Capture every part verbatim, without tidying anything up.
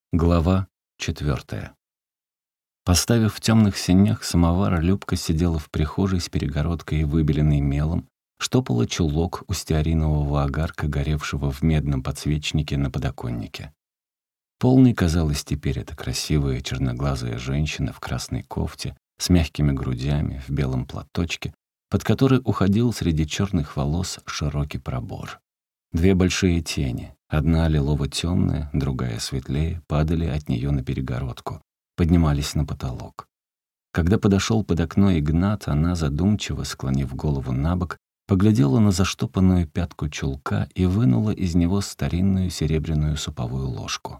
Глава четвертая. Поставив в темных сенях самовар, Любка сидела в прихожей с перегородкой, выбеленной мелом, штопала чулок у стеаринового огарка, горевшего в медном подсвечнике на подоконнике. Полной казалась теперь эта красивая черноглазая женщина в красной кофте, с мягкими грудями, в белом платочке, под который уходил среди черных волос широкий пробор. Две большие тени, одна лилово-темная, другая светлее, падали от нее на перегородку, поднимались на потолок. Когда подошел под окно Игнат, она, задумчиво склонив голову набок, поглядела на заштопанную пятку чулка и вынула из него старинную серебряную суповую ложку.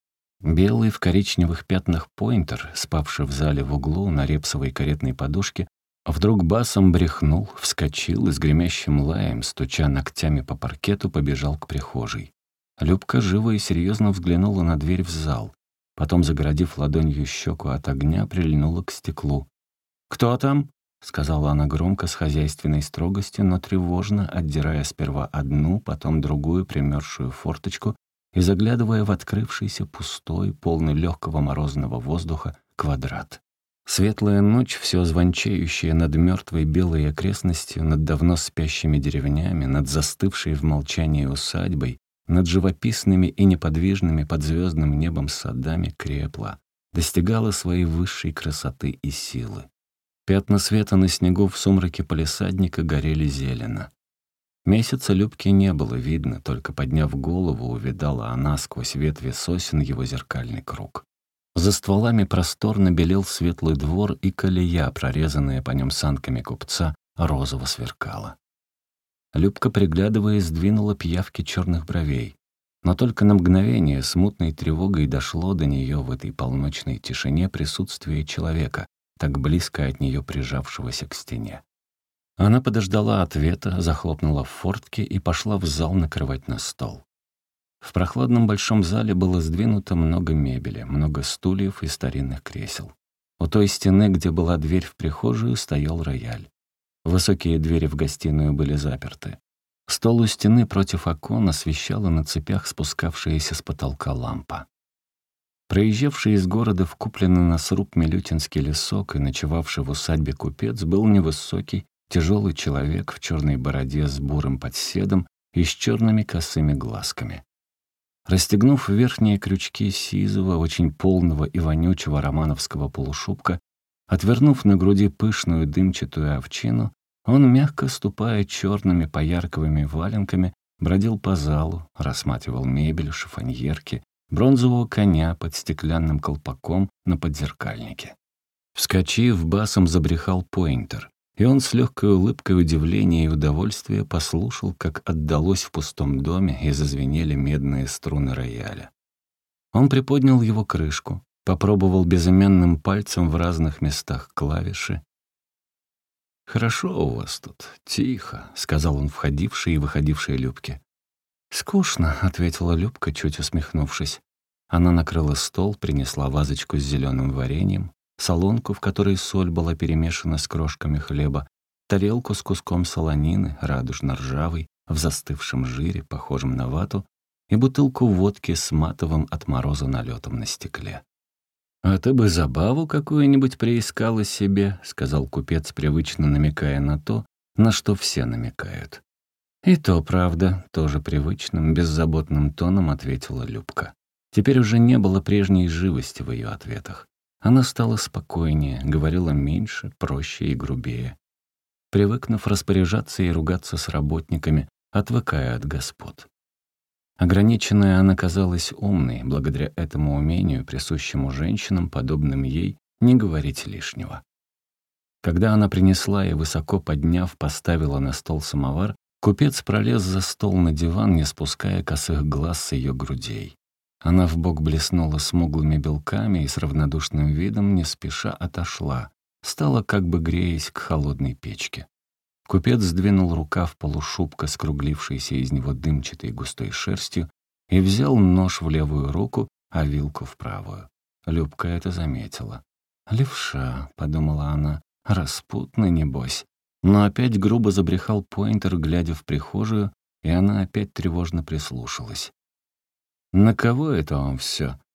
Белый в коричневых пятнах пойнтер, спавший в зале в углу на репсовой каретной подушке, вдруг басом брехнул, вскочил и с гремящим лаем, стуча ногтями по паркету, побежал к прихожей. Любка живо и серьезно взглянула на дверь в зал. Потом, загородив ладонью щеку от огня, прильнула к стеклу. «Кто там?» — сказала она громко, с хозяйственной строгостью, но тревожно, отдирая сперва одну, потом другую примерзшую форточку и заглядывая в открывшийся пустой, полный легкого морозного воздуха квадрат. Светлая ночь, все звончающая над мертвой белой окрестностью, над давно спящими деревнями, над застывшей в молчании усадьбой, над живописными и неподвижными под звездным небом садами крепла, достигала своей высшей красоты и силы. Пятна света на снегу в сумраке палисадника горели зелено. Месяца Любки не было видно, только подняв голову, увидала она сквозь ветви сосен его зеркальный круг. За стволами просторно белел светлый двор, и колея, прорезанная по нем санками купца, розово сверкала. Любка, приглядываясь, сдвинула пиявки черных бровей. Но только на мгновение смутной тревогой дошло до нее в этой полночной тишине присутствие человека, так близко от нее прижавшегося к стене. Она подождала ответа, захлопнула в фортке и пошла в зал накрывать на стол. В прохладном большом зале было сдвинуто много мебели, много стульев и старинных кресел. У той стены, где была дверь в прихожую, стоял рояль. Высокие двери в гостиную были заперты. Стол у стены против окон освещала на цепях спускавшаяся с потолка лампа. Проезжавший из города в купленный на сруб Милютинский лесок и ночевавший в усадьбе купец был невысокий, тяжелый человек в черной бороде с бурым подседом и с черными косыми глазками. Расстегнув верхние крючки сизого, очень полного и вонючего романовского полушубка, отвернув на груди пышную дымчатую овчину, он, мягко ступая черными поярковыми валенками, бродил по залу, рассматривал мебель, шифоньерки, бронзового коня под стеклянным колпаком на подзеркальнике. Вскочив, басом забрехал пойнтер, и он с легкой улыбкой удивления и удовольствия послушал, как отдалось в пустом доме и зазвенели медные струны рояля. Он приподнял его крышку, попробовал безымянным пальцем в разных местах клавиши. «Хорошо у вас тут, тихо», — сказал он входившей и выходившей Любке. «Скучно», — ответила Любка, чуть усмехнувшись. Она накрыла стол, принесла вазочку с зеленым вареньем, солонку, в которой соль была перемешана с крошками хлеба, тарелку с куском солонины, радужно-ржавой, в застывшем жире, похожем на вату, и бутылку водки с матовым от мороза налетом на стекле. «А ты бы забаву какую-нибудь приискала себе», — сказал купец, привычно намекая на то, на что все намекают. «И то правда», — тоже привычным, беззаботным тоном ответила Любка. Теперь уже не было прежней живости в ее ответах. Она стала спокойнее, говорила меньше, проще и грубее. Привыкнув распоряжаться и ругаться с работниками, отвыкая от господ. Ограниченная она казалась умной, благодаря этому умению, присущему женщинам, подобным ей, не говорить лишнего. Когда она принесла и, высоко подняв, поставила на стол самовар, купец пролез за стол на диван, не спуская косых глаз с ее грудей. Она вбок блеснула смуглыми белками и с равнодушным видом не спеша отошла, стала как бы греясь к холодной печке. Купец сдвинул рукав полушубка, скруглившийся из него дымчатой густой шерстью, и взял нож в левую руку, а вилку в правую. Любка это заметила. «Левша», — подумала она, — «распутный, небось». Но опять грубо забрехал пойнтер, глядя в прихожую, и она опять тревожно прислушалась. «На кого это он все?»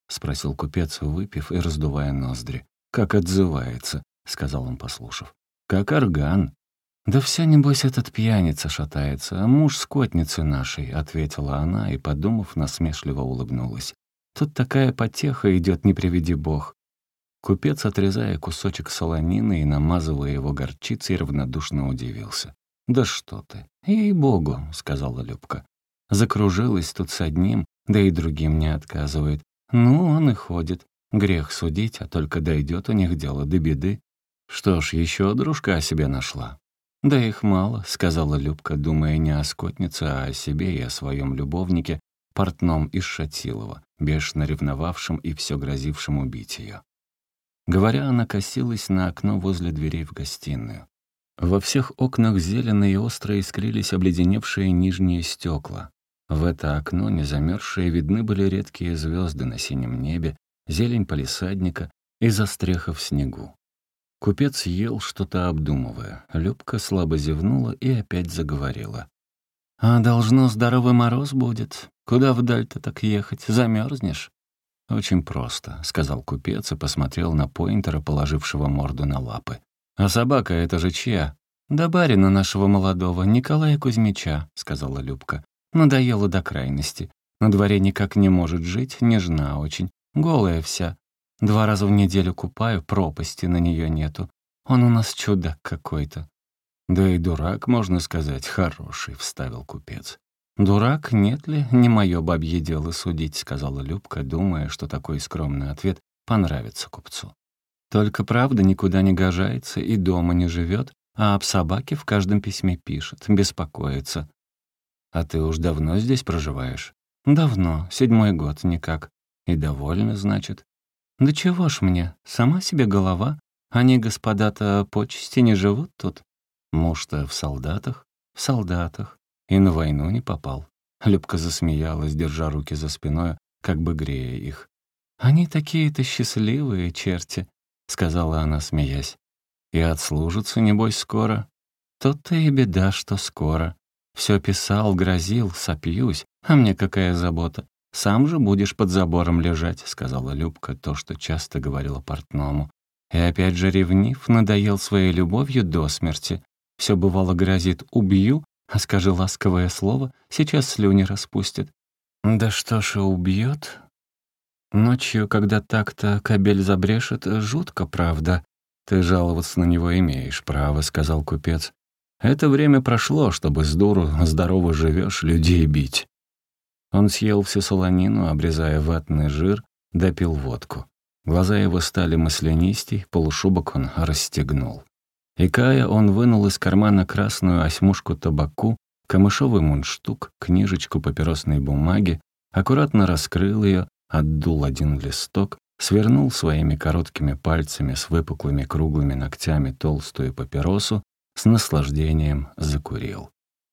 — спросил купец, выпив и раздувая ноздри. «Как отзывается», — сказал он, послушав. «Как орган». «Да вся, небось, этот пьяница шатается, а муж скотницы нашей», — ответила она и, подумав, насмешливо улыбнулась. «Тут такая потеха идет, не приведи бог». Купец, отрезая кусочек солонины и намазывая его горчицей, равнодушно удивился. «Да что ты! Ей-богу!» — сказала Любка. «Закружилась тут с одним, да и другим не отказывает. Ну, он и ходит. Грех судить, а только дойдет у них дело до беды. Что ж, еще дружка о себе нашла». «Да их мало», — сказала Любка, думая не о скотнице, а о себе и о своем любовнике, портном из Шатилова, бешено ревновавшем и все грозившем убить ее. Говоря, она косилась на окно возле дверей в гостиную. Во всех окнах зелено и остро искрились обледеневшие нижние стекла. В это окно, незамерзшие, видны были редкие звезды на синем небе, зелень палисадника и застреха в снегу. Купец ел, что-то обдумывая. Любка слабо зевнула и опять заговорила. «А должно, здоровый мороз будет. Куда вдаль-то так ехать? Замерзнешь?» «Очень просто», — сказал купец и посмотрел на Пойнтера, положившего морду на лапы. «А собака — это же чья?» «Да барина нашего молодого, Николая Кузьмича», — сказала Любка. «Надоело до крайности. На дворе никак не может жить, нежна очень, голая вся. Два раза в неделю купаю, пропасти на нее нету. Он у нас чудак какой-то». «Да и дурак, можно сказать, хороший», — вставил купец. «Дурак, нет ли? Не мое бабье дело судить», — сказала Любка, думая, что такой скромный ответ понравится купцу. «Только правда никуда не гожается и дома не живет, а об собаке в каждом письме пишет, беспокоится». «А ты уж давно здесь проживаешь?» «Давно, седьмой год никак. И довольна, значит?» «Да чего ж мне, сама себе голова. Они, господа-то, почести не живут тут». «Муж-то в солдатах?» «В солдатах. И на войну не попал». Любка засмеялась, держа руки за спиной, как бы грея их. «Они такие-то счастливые, черти», — сказала она, смеясь. «И отслужатся, небось, скоро?» «То-то и беда, что скоро. Все писал, грозил, сопьюсь, а мне какая забота. Сам же будешь под забором лежать», — сказала Любка то, что часто говорила портному. И опять же ревнив, надоел своей любовью до смерти. Все бывало грозит «убью», а скажи ласковое слово, сейчас слюни распустит. Да что ж и убьет? Ночью, когда так-то кобель забрешет, жутко, правда. Ты жаловаться на него имеешь право, сказал купец. Это время прошло, чтобы с дуру здорово живешь, людей бить. Он съел всю солонину, обрезая ватный жир, допил водку. Глаза его стали маслянистей, полушубок он расстегнул. Икая, он вынул из кармана красную осьмушку табаку, камышовый мундштук, книжечку папиросной бумаги, аккуратно раскрыл ее, отдул один листок, свернул своими короткими пальцами с выпуклыми круглыми ногтями толстую папиросу, с наслаждением закурил.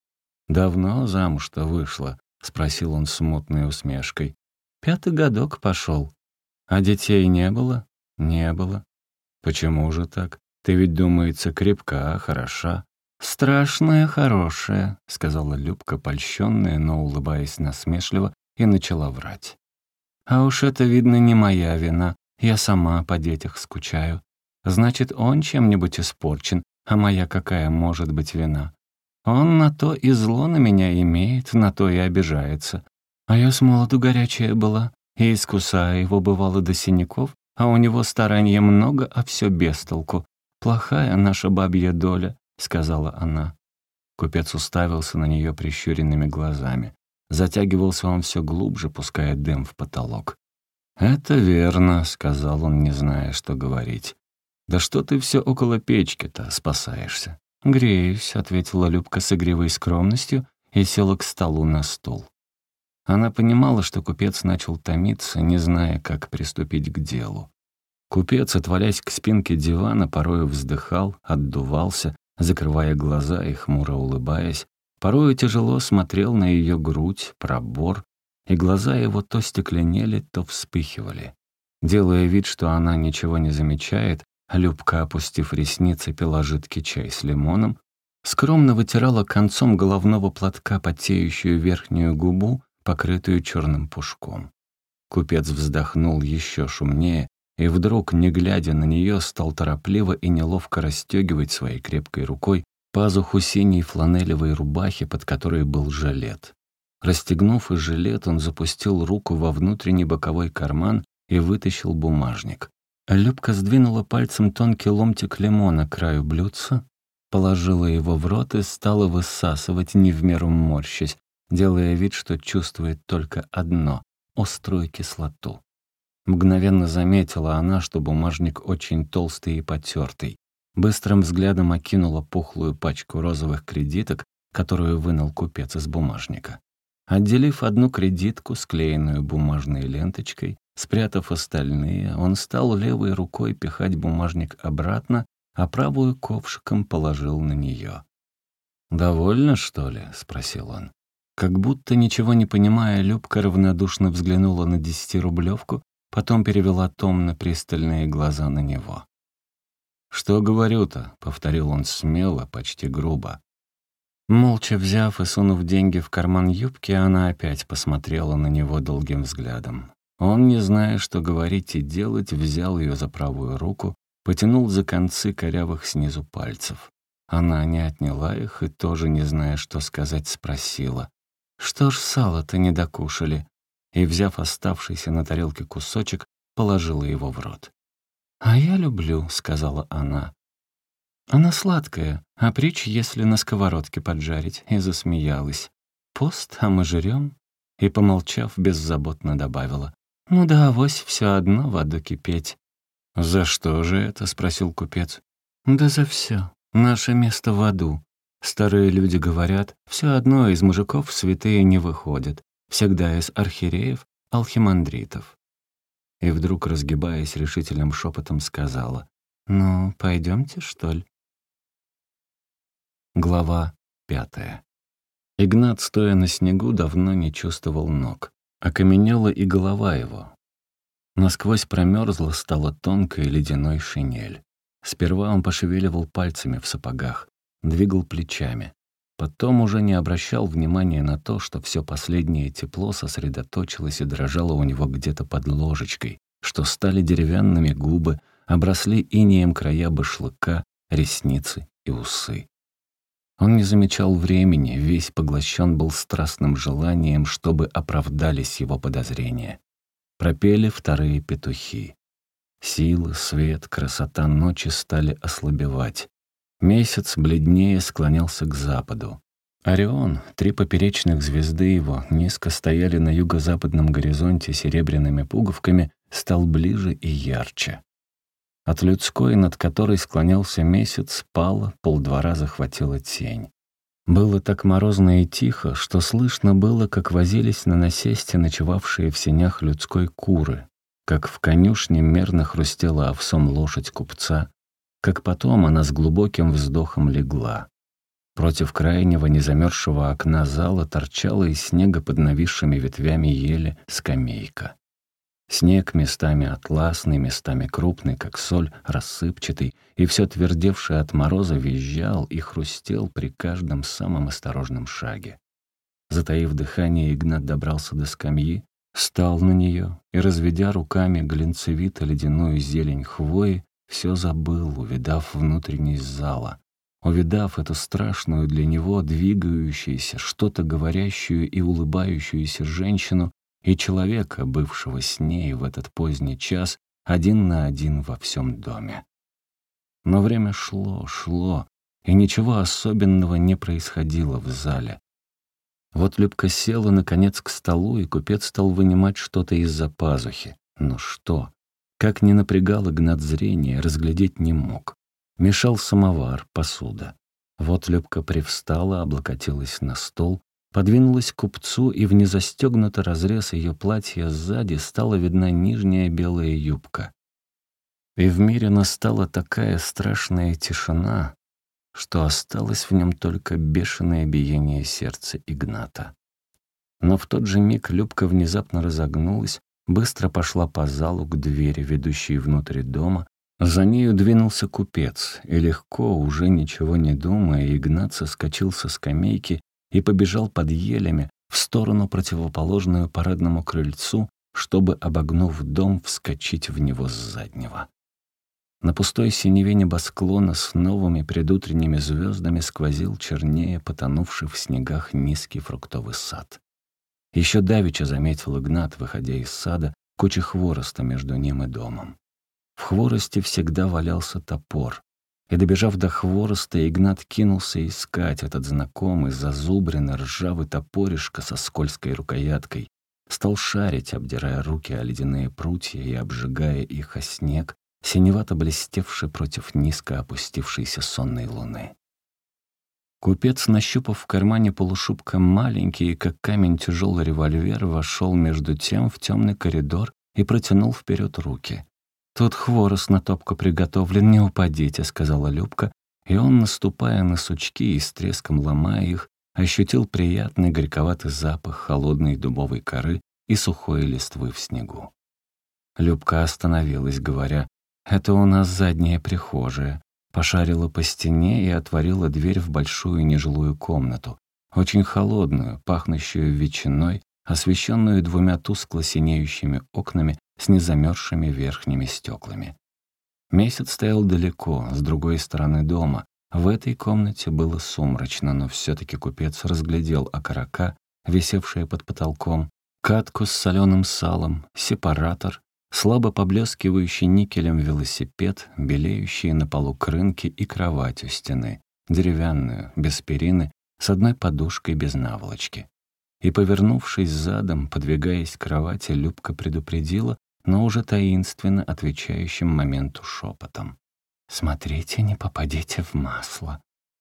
«Давно замуж-то вышла?» — спросил он с мутной усмешкой. «Пятый годок пошел. А детей не было?» «Не было». «Почему же так? Ты ведь, думается, крепка, хороша». «Страшная хорошая», — сказала Любка, польщенная, но улыбаясь насмешливо, и начала врать. «А уж это, видно, не моя вина. Я сама по детях скучаю. Значит, он чем-нибудь испорчен, а моя какая может быть вина? Он на то и зло на меня имеет, на то и обижается. А я с молоду горячая была, и искусая его бывало до синяков, а у него старанья много, а все без толку. Плохая наша бабья доля», — сказала она. Купец уставился на нее прищуренными глазами. Затягивался он все глубже, пуская дым в потолок. «Это верно», — сказал он, не зная, что говорить. «Да что ты все около печки-то спасаешься?» «Греюсь», — ответила Любка с игривой скромностью и села к столу на стул. Она понимала, что купец начал томиться, не зная, как приступить к делу. Купец, отвалясь к спинке дивана, порою вздыхал, отдувался, закрывая глаза и хмуро улыбаясь, порою тяжело смотрел на ее грудь, пробор, и глаза его то стекленели, то вспыхивали. Делая вид, что она ничего не замечает, Любка, опустив ресницы, пила жидкий чай с лимоном, скромно вытирала концом головного платка потеющую верхнюю губу, покрытую черным пушком. Купец вздохнул еще шумнее и вдруг, не глядя на нее, стал торопливо и неловко расстегивать своей крепкой рукой пазуху синей фланелевой рубахи, под которой был жилет. Расстегнув и жилет, он запустил руку во внутренний боковой карман и вытащил бумажник. Любка сдвинула пальцем тонкий ломтик лимона к краю блюдца, положила его в рот и стала высасывать, не в меру морщась, делая вид, что чувствует только одно — острую кислоту. Мгновенно заметила она, что бумажник очень толстый и потертый. Быстрым взглядом окинула пухлую пачку розовых кредиток, которую вынул купец из бумажника. Отделив одну кредитку, склеенную бумажной ленточкой, спрятав остальные, он стал левой рукой пихать бумажник обратно, а правую ковшиком положил на нее. «Довольно, что ли?» — спросил он. Как будто, ничего не понимая, Любка равнодушно взглянула на десятирублевку, потом перевела томно пристальные глаза на него. «Что говорю-то?» — повторил он смело, почти грубо. Молча взяв и сунув деньги в карман юбки, она опять посмотрела на него долгим взглядом. Он, не зная, что говорить и делать, взял ее за правую руку, потянул за концы корявых снизу пальцев. Она не отняла их и, тоже не зная, что сказать, спросила: «Что ж сало-то не докушали?» И, взяв оставшийся на тарелке кусочек, положила его в рот. «А я люблю», — сказала она. «Она сладкая, а притч, если на сковородке поджарить», и засмеялась. «Пост, а мы жрём?» И, помолчав, беззаботно добавила: «Ну да, авось всё одно в аду кипеть». «За что же это?» — спросил купец. «Да за всё. Наше место в аду. Старые люди говорят, всё одно из мужиков святые не выходят, всегда из архиереев, алхимандритов». И вдруг, разгибаясь решительным шепотом, сказала: «Ну, пойдёмте, что ли?» Глава пятая. Игнат, стоя на снегу, давно не чувствовал ног. Окаменела и голова его. Насквозь промерзла, стала тонкая ледяной шинель. Сперва он пошевеливал пальцами в сапогах, двигал плечами. Потом уже не обращал внимания на то, что все последнее тепло сосредоточилось и дрожало у него где-то под ложечкой, что стали деревянными губы, обросли инеем края башлыка, ресницы и усы. Он не замечал времени, весь поглощен был страстным желанием, чтобы оправдались его подозрения. Пропели вторые петухи. Сила, свет, красота ночи стали ослабевать. Месяц бледнее склонялся к западу. Орион, три поперечных звезды его, низко стояли на юго-западном горизонте серебряными пуговками, стал ближе и ярче. От людской, над которой склонялся месяц, пала, полдвора захватила тень. Было так морозно и тихо, что слышно было, как возились на насесте ночевавшие в сенях людской куры, как в конюшне мерно хрустела овсом лошадь купца, как потом она с глубоким вздохом легла. Против крайнего незамерзшего окна зала торчала из снега под нависшими ветвями ели скамейка. Снег местами атласный, местами крупный, как соль, рассыпчатый, и все твердевший от мороза визжал и хрустел при каждом самом осторожном шаге. Затаив дыхание, Игнат добрался до скамьи, встал на нее и, разведя руками глинцевито-ледяную зелень хвои, все забыл, увидав внутренность зала, увидав эту страшную для него двигающуюся, что-то говорящую и улыбающуюся женщину, и человека, бывшего с ней в этот поздний час, один на один во всем доме. Но время шло, шло, и ничего особенного не происходило в зале. Вот Любка села, наконец, к столу, и купец стал вынимать что-то из-за пазухи. Но что? Как ни напрягал Игнат зрение, разглядеть не мог. Мешал самовар, посуда. Вот Любка привстала, облокотилась на стол, подвинулась к купцу, и в незастегнутый разрез ее платья сзади стала видна нижняя белая юбка. И в мире настала такая страшная тишина, что осталось в нем только бешеное биение сердца Игната. Но в тот же миг Любка внезапно разогнулась, быстро пошла по залу к двери, ведущей внутрь дома. За нею двинулся купец, и легко, уже ничего не думая, Игнат соскочил со скамейки и побежал под елями в сторону, противоположную парадному крыльцу, чтобы, обогнув дом, вскочить в него с заднего. На пустой синеве небосклона с новыми предутренними звездами сквозил чернее потонувший в снегах низкий фруктовый сад. Еще давеча заметил Игнат, выходя из сада, куча хвороста между ним и домом. В хворосте всегда валялся топор, и, добежав до хвороста, Игнат кинулся искать этот знакомый зазубренный ржавый топоришко со скользкой рукояткой, стал шарить, обдирая руки о ледяные прутья и обжигая их о снег, синевато блестевший против низко опустившейся сонной луны. Купец, нащупав в кармане полушубка маленький, как камень, тяжелый револьвер, вошел между тем в темный коридор и протянул вперед руки. «Тут хворост на топку приготовлен, не упадите», — сказала Любка, и он, наступая на сучки и с треском ломая их, ощутил приятный горьковатый запах холодной дубовой коры и сухой листвы в снегу. Любка остановилась, говоря: «Это у нас задняя прихожая», пошарила по стене и отворила дверь в большую нежилую комнату, очень холодную, пахнущую ветчиной, освещенную двумя тускло синеющими окнами с незамерзшими верхними стеклами. Месяц стоял далеко, с другой стороны дома. В этой комнате было сумрачно, но все-таки купец разглядел окорока, висевшие под потолком, катку с соленым салом, сепаратор, слабо поблескивающий никелем велосипед, белеющие на полу крынки и кровать у стены, деревянную, без перины, с одной подушкой без наволочки. И, повернувшись задом, подвигаясь к кровати, Любка предупредила, но уже таинственно отвечающим моменту шепотом: «Смотрите, не попадите в масло».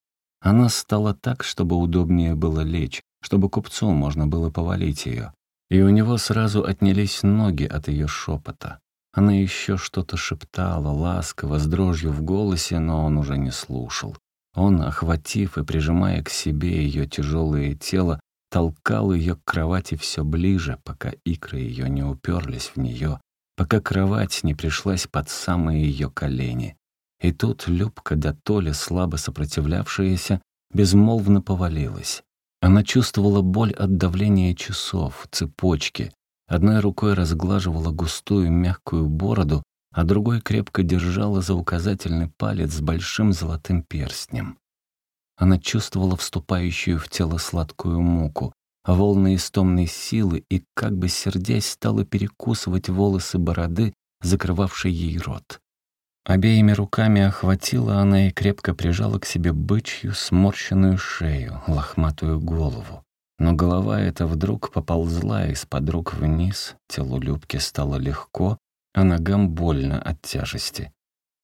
Она стала так, чтобы удобнее было лечь, чтобы купцу можно было повалить ее. И у него сразу отнялись ноги от ее шепота. Она еще что-то шептала, ласково, с дрожью в голосе, но он уже не слушал. Он, охватив и прижимая к себе ее тяжелое тело, толкал ее к кровати все ближе, пока икры ее не уперлись в нее, пока кровать не пришлась под самые ее колени. И тут Любка, дотоле слабо сопротивлявшаяся, безмолвно повалилась. Она чувствовала боль от давления часов, цепочки. Одной рукой разглаживала густую мягкую бороду, а другой крепко держала за указательный палец с большим золотым перстнем. Она чувствовала вступающую в тело сладкую муку, волны истомной силы и, как бы сердясь, стала перекусывать волосы бороды, закрывавшей ей рот. Обеими руками охватила она и крепко прижала к себе бычью сморщенную шею, лохматую голову. Но голова эта вдруг поползла из-под рук вниз, телу Любки стало легко, а ногам больно от тяжести.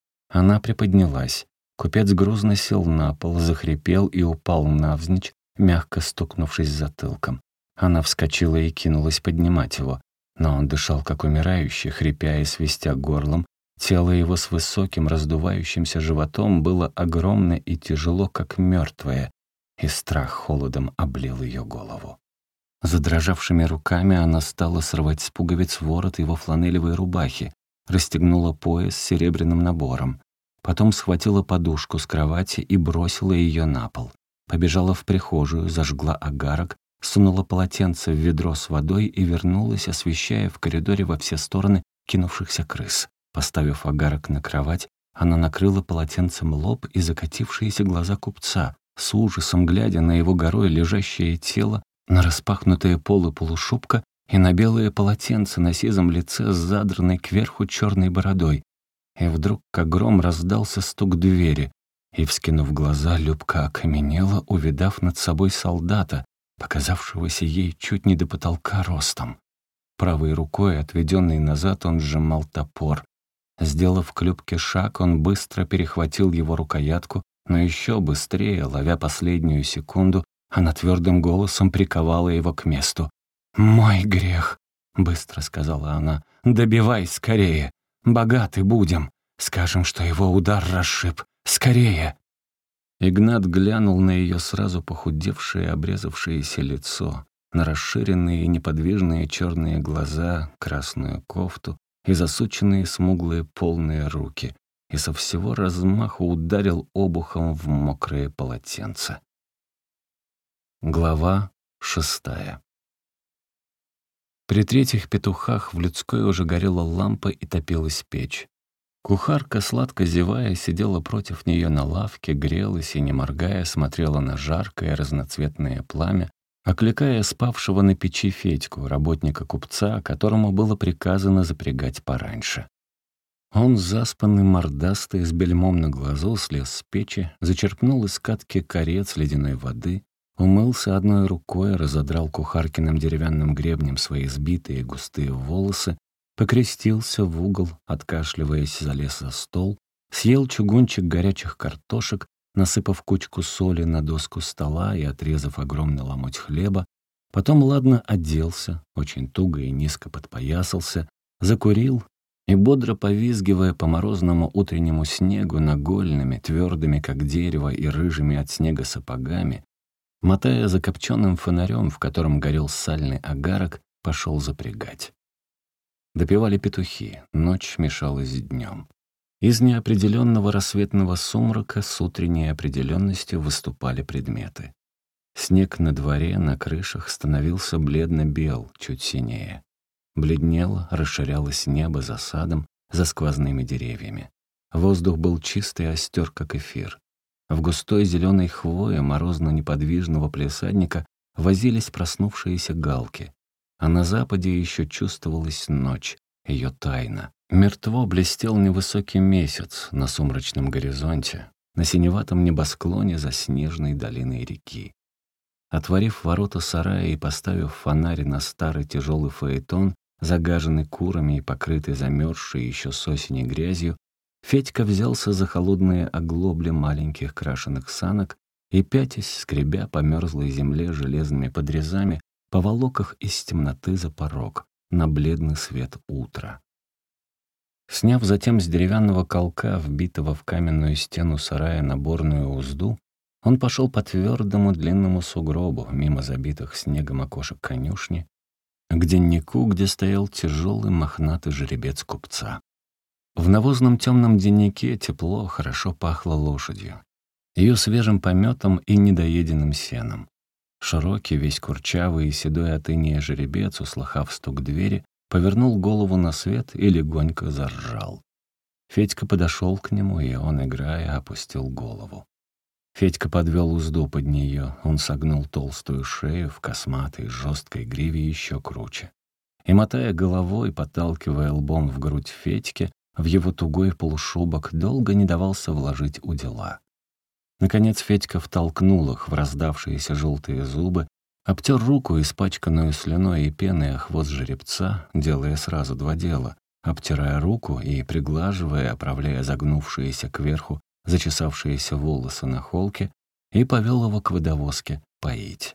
Она приподнялась. Купец грузно сел на пол, захрипел и упал навзничь, мягко стукнувшись затылком. Она вскочила и кинулась поднимать его, но он дышал как умирающий, хрипя и свистя горлом. Тело его с высоким раздувающимся животом было огромно и тяжело, как мертвое, и страх холодом облил ее голову. Задрожавшими руками она стала срывать с пуговиц ворот его фланелевой рубахи, расстегнула пояс с серебряным набором. Потом схватила подушку с кровати и бросила ее на пол. Побежала в прихожую, зажгла огарок, сунула полотенце в ведро с водой и вернулась, освещая в коридоре во все стороны кинувшихся крыс. Поставив огарок на кровать, она накрыла полотенцем лоб и закатившиеся глаза купца, с ужасом глядя на его горой лежащее тело, на распахнутые полы полушубка и на белое полотенце на сизом лице с задранной кверху черной бородой. И вдруг, как гром, раздался стук двери, и, вскинув глаза, Любка окаменела, увидав над собой солдата, показавшегося ей чуть не до потолка ростом. Правой рукой, отведенной назад, он сжимал топор. Сделав к Любке шаг, он быстро перехватил его рукоятку, но еще быстрее, ловя последнюю секунду, она твердым голосом приковала его к месту. «Мой грех», — быстро сказала она, — «добивай скорее. Богаты будем. Скажем, что его удар расшиб. Скорее!» Игнат глянул на ее сразу похудевшее, обрезавшееся лицо, на расширенные и неподвижные черные глаза, красную кофту и засученные смуглые полные руки, и со всего размаху ударил обухом в мокрое полотенце. Глава шестая. При третьих петухах в людской уже горела лампа и топилась печь. Кухарка, сладко зевая, сидела против нее на лавке, грелась и, не моргая, смотрела на жаркое разноцветное пламя, окликая спавшего на печи Федьку, работника купца, которому было приказано запрягать пораньше. Он, заспанный, мордастый, с бельмом на глазу, слез с печи, зачерпнул из катки корец ледяной воды, умылся одной рукой, разодрал кухаркиным деревянным гребнем свои сбитые густые волосы, покрестился в угол, откашливаясь, залез за стол, съел чугунчик горячих картошек, насыпав кучку соли на доску стола и отрезав огромный ломоть хлеба, потом ладно оделся, очень туго и низко подпоясался, закурил и, бодро повизгивая по морозному утреннему снегу нагольными, твердыми, как дерево, и рыжими от снега сапогами, мотая закопченным фонарем, в котором горел сальный огарок, пошел запрягать. Допевали петухи, ночь мешалась с днем. Из неопределенного рассветного сумрака с утренней определенностью выступали предметы. Снег на дворе, на крышах становился бледно-бел, чуть синее. Бледнело, расширялось небо за садом, за сквозными деревьями. Воздух был чистый, остер, как эфир. В густой зеленой хвое морозно-неподвижного палисадника возились проснувшиеся галки. А на западе еще чувствовалась ночь, ее тайна. Мертво блестел невысокий месяц на сумрачном горизонте, на синеватом небосклоне за снежной долиной реки. Отворив ворота сарая и поставив фонарь на старый тяжелый фаэтон, загаженный курами и покрытый замерзшей еще с осени грязью, Федька взялся за холодные оглобли маленьких крашеных санок и, пятясь, скребя по мерзлой земле железными подрезами, поволок их из темноты за порог, на бледный свет утра. Сняв затем с деревянного колка, вбитого в каменную стену сарая, наборную узду, он пошел по твердому длинному сугробу, мимо забитых снегом окошек конюшни, к деннику, где стоял тяжелый мохнатый жеребец купца. В навозном темном деннике тепло, хорошо пахло лошадью, ее свежим пометом и недоеденным сеном. Широкий, весь курчавый и седой от инея жеребец, услыхав стук двери, повернул голову на свет и легонько заржал. Федька подошел к нему, и он, играя, опустил голову. Федька подвел узду под нее, он согнул толстую шею в косматой, жесткой гриве еще круче. И, мотая головой, подталкивая лбом в грудь Федьки, в его тугой полушубок долго не давался вложить удила. Наконец Федька втолкнул их в раздавшиеся желтые зубы, обтер руку, испачканную слюной и пеной о хвост жеребца, делая сразу два дела, обтирая руку и приглаживая, оправляя загнувшиеся кверху зачесавшиеся волосы на холке, и повел его к водовозке поить.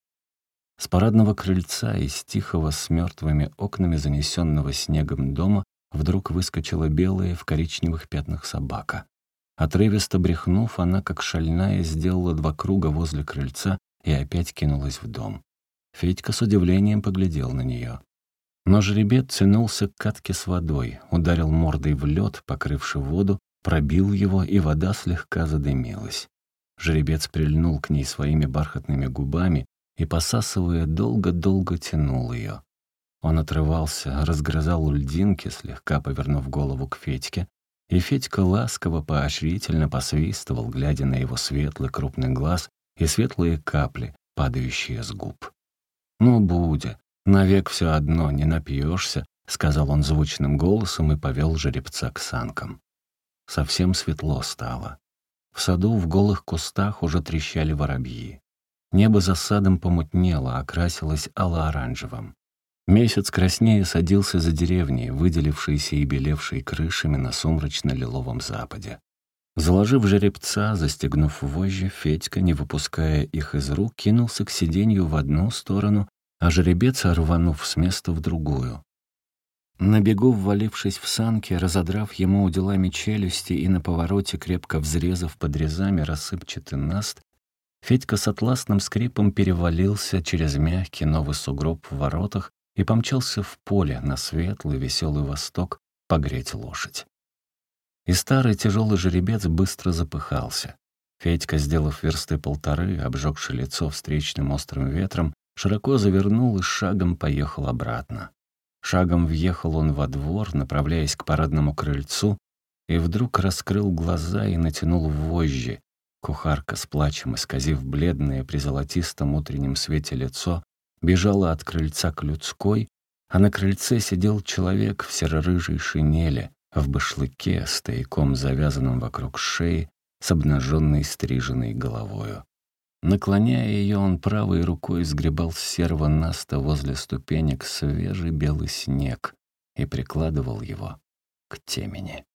С парадного крыльца из тихого с мертвыми окнами занесенного снегом дома вдруг выскочила белая в коричневых пятнах собака. Отрывисто брехнув, она, как шальная, сделала два круга возле крыльца и опять кинулась в дом. Федька с удивлением поглядел на нее. Но жеребец тянулся к катке с водой, ударил мордой в лед, покрывший воду, пробил его, и вода слегка задымилась. Жеребец прильнул к ней своими бархатными губами и, посасывая, долго-долго тянул ее. Он отрывался, разгрызал льдинки, слегка повернув голову к Федьке, и Федька ласково, поощрительно посвистывал, глядя на его светлый крупный глаз и светлые капли, падающие с губ. «Ну, Будя, навек все одно, не напьешься», — сказал он звучным голосом и повел жеребца к санкам. Совсем светло стало. В саду в голых кустах уже трещали воробьи. Небо за садом помутнело, окрасилось ало-оранжевым. Месяц краснее садился за деревней, выделившейся и белевшей крышами на сумрачно-лиловом западе. Заложив жеребца, застегнув вожжи, Федька, не выпуская их из рук, кинулся к сиденью в одну сторону, а жеребец, рванув с места в другую. На бегу, ввалившись в санки, разодрав ему уделами челюсти и на повороте, крепко взрезав подрезами рассыпчатый наст, Федька с атласным скрипом перевалился через мягкий новый сугроб в воротах и помчался в поле на светлый веселый восток погреть лошадь. И старый тяжелый жеребец быстро запыхался. Федька, сделав версты полторы, обжегши лицо встречным острым ветром, широко завернул и шагом поехал обратно. Шагом въехал он во двор, направляясь к парадному крыльцу, и вдруг раскрыл глаза и натянул вожжи. Кухарка с плачем, исказив бледное при золотистом утреннем свете лицо, бежала от крыльца к людской, а на крыльце сидел человек в серо-рыжей шинели, в башлыке, стояком завязанном вокруг шеи, с обнаженной стриженной головою. Наклоняя ее, он правой рукой сгребал с серого наста возле ступенек свежий белый снег и прикладывал его к темени.